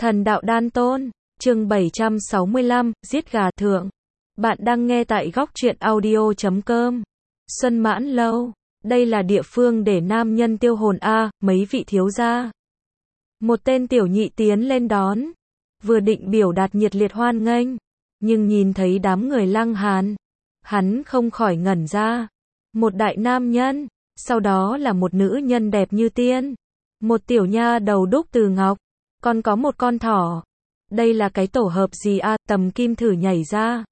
Thần đạo đan tôn, chương 765, giết gà thượng. Bạn đang nghe tại góc truyện audio.com. Xuân Mãn Lâu, đây là địa phương để nam nhân tiêu hồn a, mấy vị thiếu gia. Một tên tiểu nhị tiến lên đón, vừa định biểu đạt nhiệt liệt hoan nghênh, nhưng nhìn thấy đám người Lăng Hàn, hắn không khỏi ngẩn ra. Một đại nam nhân, sau đó là một nữ nhân đẹp như tiên, một tiểu nha đầu đúc từ ngọc, còn có một con thỏ. Đây là cái tổ hợp gì a? Tầm Kim thử nhảy ra,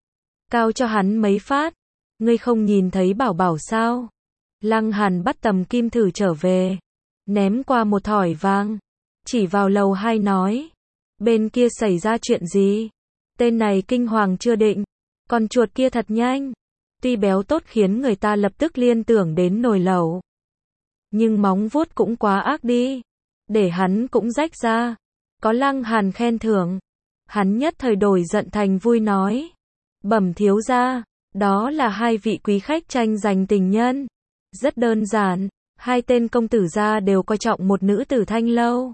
cao cho hắn mấy phát. Ngươi không nhìn thấy bảo bảo sao? Lăng Hàn bắt Tầm Kim thử trở về, ném qua một thỏi vàng, chỉ vào lầu 2 nói, bên kia xảy ra chuyện gì? Tên này kinh hoàng chưa định, con chuột kia thật nhanh, tuy béo tốt khiến người ta lập tức liên tưởng đến nồi lẩu, nhưng móng vuốt cũng quá ác đi, để hắn cũng rách ra. Có Lăng Hàn khen thưởng, hắn nhất thời đổi giận thành vui nói, bẩm thiếu gia, đó là hai vị quý khách tranh giành tình nhân. Rất đơn giản, hai tên công tử gia đều coi trọng một nữ tử Thanh lâu.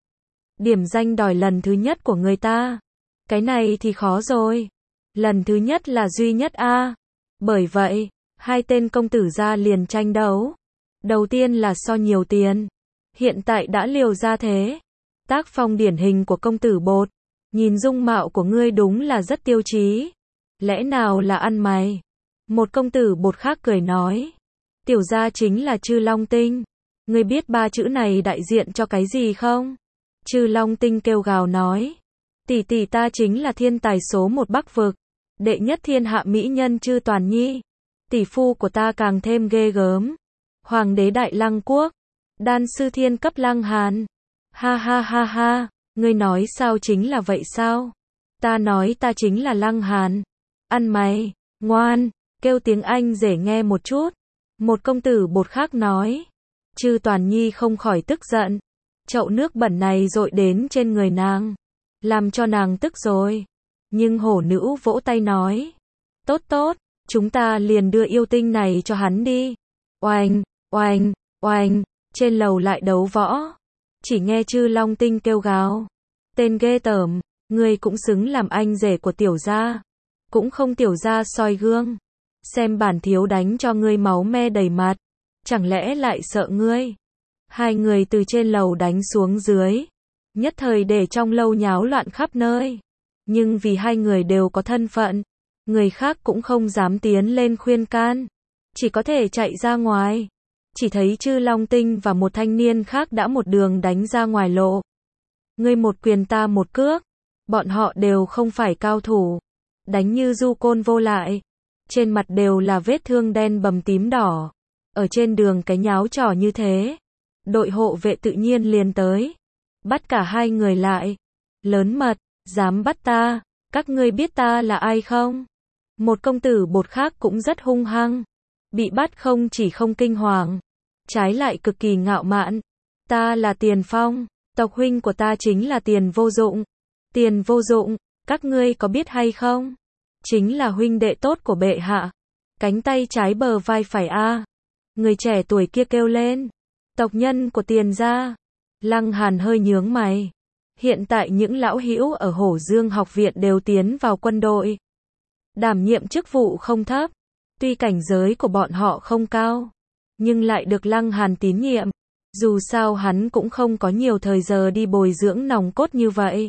Điểm danh đòi lần thứ nhất của người ta. Cái này thì khó rồi. Lần thứ nhất là duy nhất a. Bởi vậy, hai tên công tử gia liền tranh đấu. Đầu tiên là so nhiều tiền. Hiện tại đã liều ra thế. Tác phong điển hình của công tử bột. Nhìn dung mạo của ngươi đúng là rất tiêu chí. Lẽ nào là ăn mày? Một công tử bột khác cười nói. Tiểu gia chính là Trư Long Tinh. Ngươi biết ba chữ này đại diện cho cái gì không? Trư Long Tinh kêu gào nói. Tỷ tỷ ta chính là thiên tài số 1 Bắc vực. Đệ nhất thiên hạ mỹ nhân Trư Toàn Nhi. Tỷ phu của ta càng thêm ghê gớm. Hoàng đế Đại Lăng Quốc. Đan sư thiên cấp Lăng Hàn. Ha ha ha ha, ngươi nói sao chính là vậy sao? Ta nói ta chính là Lăng Hàn. Ăn mày, ngoan, kêu tiếng Anh dễ nghe một chút. Một công tử bột khác nói. Trư Toàn Nhi không khỏi tức giận. Chậu nước bẩn này dội đến trên người nàng, làm cho nàng tức rồi. Nhưng hổ nữ vỗ tay nói. Tốt tốt, chúng ta liền đưa yêu tinh này cho hắn đi. Oanh, oanh, oanh, trên lầu lại đấu võ. Chỉ nghe Trư Long Tinh kêu gào. Tên ghê tởm, ngươi cũng xứng làm anh rể của tiểu gia. Cũng không tiểu gia soi gương. Xem bản thiếu đánh cho ngươi máu me đầy mặt. Chẳng lẽ lại sợ ngươi? Hai người từ trên lầu đánh xuống dưới. Nhất thời để trong lâu nháo loạn khắp nơi. Nhưng vì hai người đều có thân phận, người khác cũng không dám tiến lên khuyên can. Chỉ có thể chạy ra ngoài. Chỉ thấy Trư Long Tinh và một thanh niên khác đã một đường đánh ra ngoài lộ. Ngươi một quyền ta một cước. Bọn họ đều không phải cao thủ. Đánh như du côn vô lại. Trên mặt đều là vết thương đen bầm tím đỏ. Ở trên đường cái nháo trò như thế. Đội hộ vệ tự nhiên liền tới. Bắt cả hai người lại. Lớn mật, dám bắt ta. Các ngươi biết ta là ai không? Một công tử bột khác cũng rất hung hăng. Bị bắt không chỉ không kinh hoàng, trái lại cực kỳ ngạo mạn. Ta là Tiền Phong, tộc huynh của ta chính là Tiền Vô Dụng. Tiền Vô Dụng, các ngươi có biết hay không? Chính là huynh đệ tốt của bệ hạ. Cánh tay trái bờ vai phải a. Người trẻ tuổi kia kêu lên. Tộc nhân của Tiền gia. Lăng Hàn hơi nhướng mày. Hiện tại những lão hữu ở Hổ Dương học viện đều tiến vào quân đội, đảm nhiệm chức vụ không thấp. Tuy cảnh giới của bọn họ không cao, nhưng lại được Lăng Hàn tín nhiệm. Dù sao hắn cũng không có nhiều thời giờ đi bồi dưỡng nòng cốt như vậy.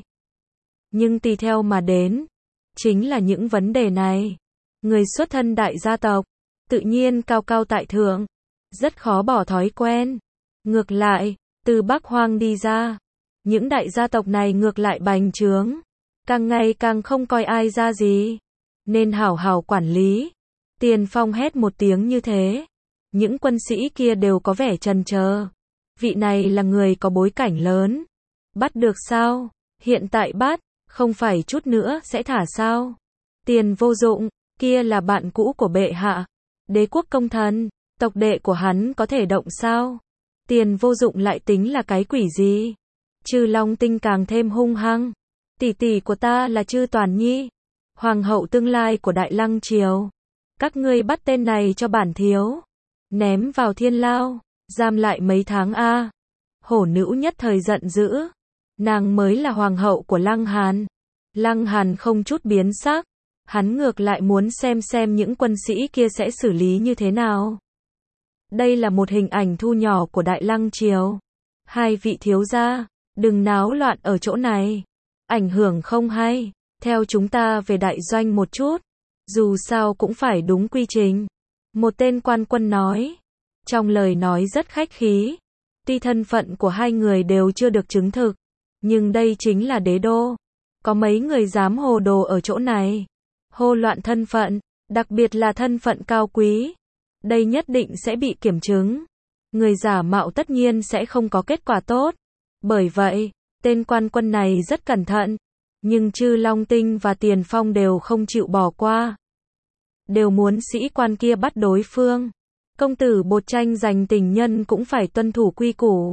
Nhưng tùy theo mà đến, chính là những vấn đề này. Người xuất thân đại gia tộc, tự nhiên cao cao tại thượng, rất khó bỏ thói quen. Ngược lại, từ Bắc Hoang đi ra, những đại gia tộc này ngược lại bành trướng, càng ngày càng không coi ai ra gì, nên hảo hảo quản lý. Tiền Phong hét một tiếng như thế. Những quân sĩ kia đều có vẻ chần chờ. Vị này là người có bối cảnh lớn. Bắt được sao? Hiện tại bắt, không phải chút nữa sẽ thả sao? Tiền Vô Dụng, kia là bạn cũ của bệ hạ. Đế quốc công thần, tộc đệ của hắn có thể động sao? Tiền Vô Dụng lại tính là cái quỷ gì? Trư Long Tinh càng thêm hung hăng. Tỷ tỷ của ta là Trư Toàn Nhi, hoàng hậu tương lai của Đại Lăng Triều. Các ngươi bắt tên này cho bản thiếu, ném vào thiên lao, giam lại mấy tháng a. Hổ nữ nhất thời giận dữ. Nàng mới là hoàng hậu của Lăng Hàn. Lăng Hàn không chút biến sắc, hắn ngược lại muốn xem những quân sĩ kia sẽ xử lý như thế nào. Đây là một hình ảnh thu nhỏ của Đại Lăng Triều. Hai vị thiếu gia, đừng náo loạn ở chỗ này. Ảnh hưởng không hay. Theo chúng ta về đại doanh một chút. Dù sao cũng phải đúng quy trình. Một tên quan quân nói. Trong lời nói rất khách khí. Tuy thân phận của hai người đều chưa được chứng thực. Nhưng đây chính là đế đô. Có mấy người dám hồ đồ ở chỗ này. Hô loạn thân phận, đặc biệt là thân phận cao quý. Đây nhất định sẽ bị kiểm chứng. Người giả mạo tất nhiên sẽ không có kết quả tốt. Bởi vậy, tên quan quân này rất cẩn thận. Nhưng Chư Long Tinh và Tiền Phong đều không chịu bỏ qua. Đều muốn sĩ quan kia bắt đối phương. Công tử bột tranh giành tình nhân cũng phải tuân thủ quy củ.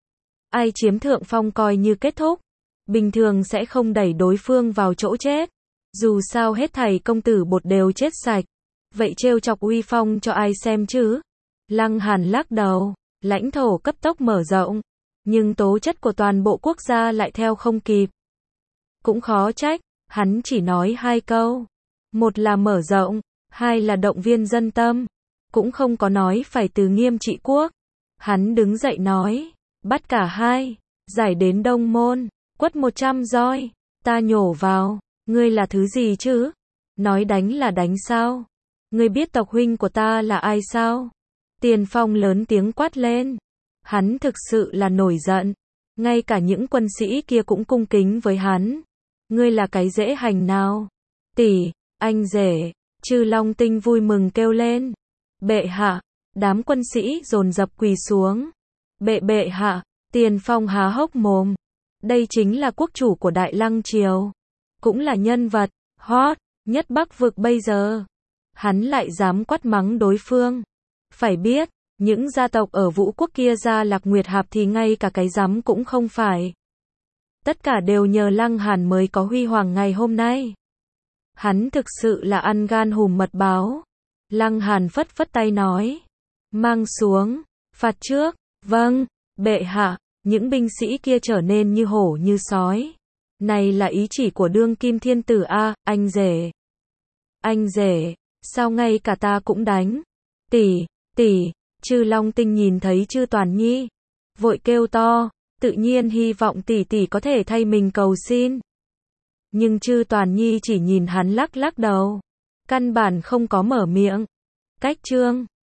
Ai chiếm thượng phong coi như kết thúc. Bình thường sẽ không đẩy đối phương vào chỗ chết. Dù sao hết thảy công tử bột đều chết sạch. Vậy trêu chọc uy phong cho ai xem chứ? Lăng Hàn lắc đầu, lãnh thổ cấp tốc mở rộng. Nhưng tố chất của toàn bộ quốc gia lại theo không kịp. Cũng khó trách, hắn chỉ nói hai câu. Một là mở rộng, hai là động viên dân tâm. Cũng không có nói phải từ nghiêm trị quốc. Hắn đứng dậy nói, bắt cả hai, giải đến Đông Môn, quất 100 roi, ta nhổ vào, ngươi là thứ gì chứ? Nói đánh là đánh sao? Ngươi biết tộc huynh của ta là ai sao? Tiền Phong lớn tiếng quát lên. Hắn thực sự là nổi giận. Ngay cả những quân sĩ kia cũng cung kính với hắn. Ngươi là cái dễ hành nào? Tỷ, anh rể, Chư Long Tinh vui mừng kêu lên. Bệ hạ, đám quân sĩ dồn dập quỳ xuống. Bệ hạ, Tiền Phong há hốc mồm. Đây chính là quốc chủ của Đại Lăng Triều. Cũng là nhân vật hot nhất Bắc vực bây giờ. Hắn lại dám quát mắng đối phương. Phải biết, những gia tộc ở Vũ Quốc kia ra Lạc Nguyệt Hạp thì ngay cả cái rắm cũng không phải. Tất cả đều nhờ Lăng Hàn mới có huy hoàng ngày hôm nay. Hắn thực sự là ăn gan hùm mật báo. Lăng Hàn phất phất tay nói. Mang xuống, phạt trước, vâng, bệ hạ, những binh sĩ kia trở nên như hổ như sói. Này là ý chỉ của đương kim thiên tử a, anh rể. Anh rể, sao ngay cả ta cũng đánh? Tỷ, Chư Long Tinh nhìn thấy Chư Toàn Nhi, vội kêu to, tự nhiên hy vọng tỷ có thể thay mình cầu xin. Nhưng Chư Toàn Nhi chỉ nhìn hắn lắc lắc đầu, căn bản không có mở miệng. Cách chương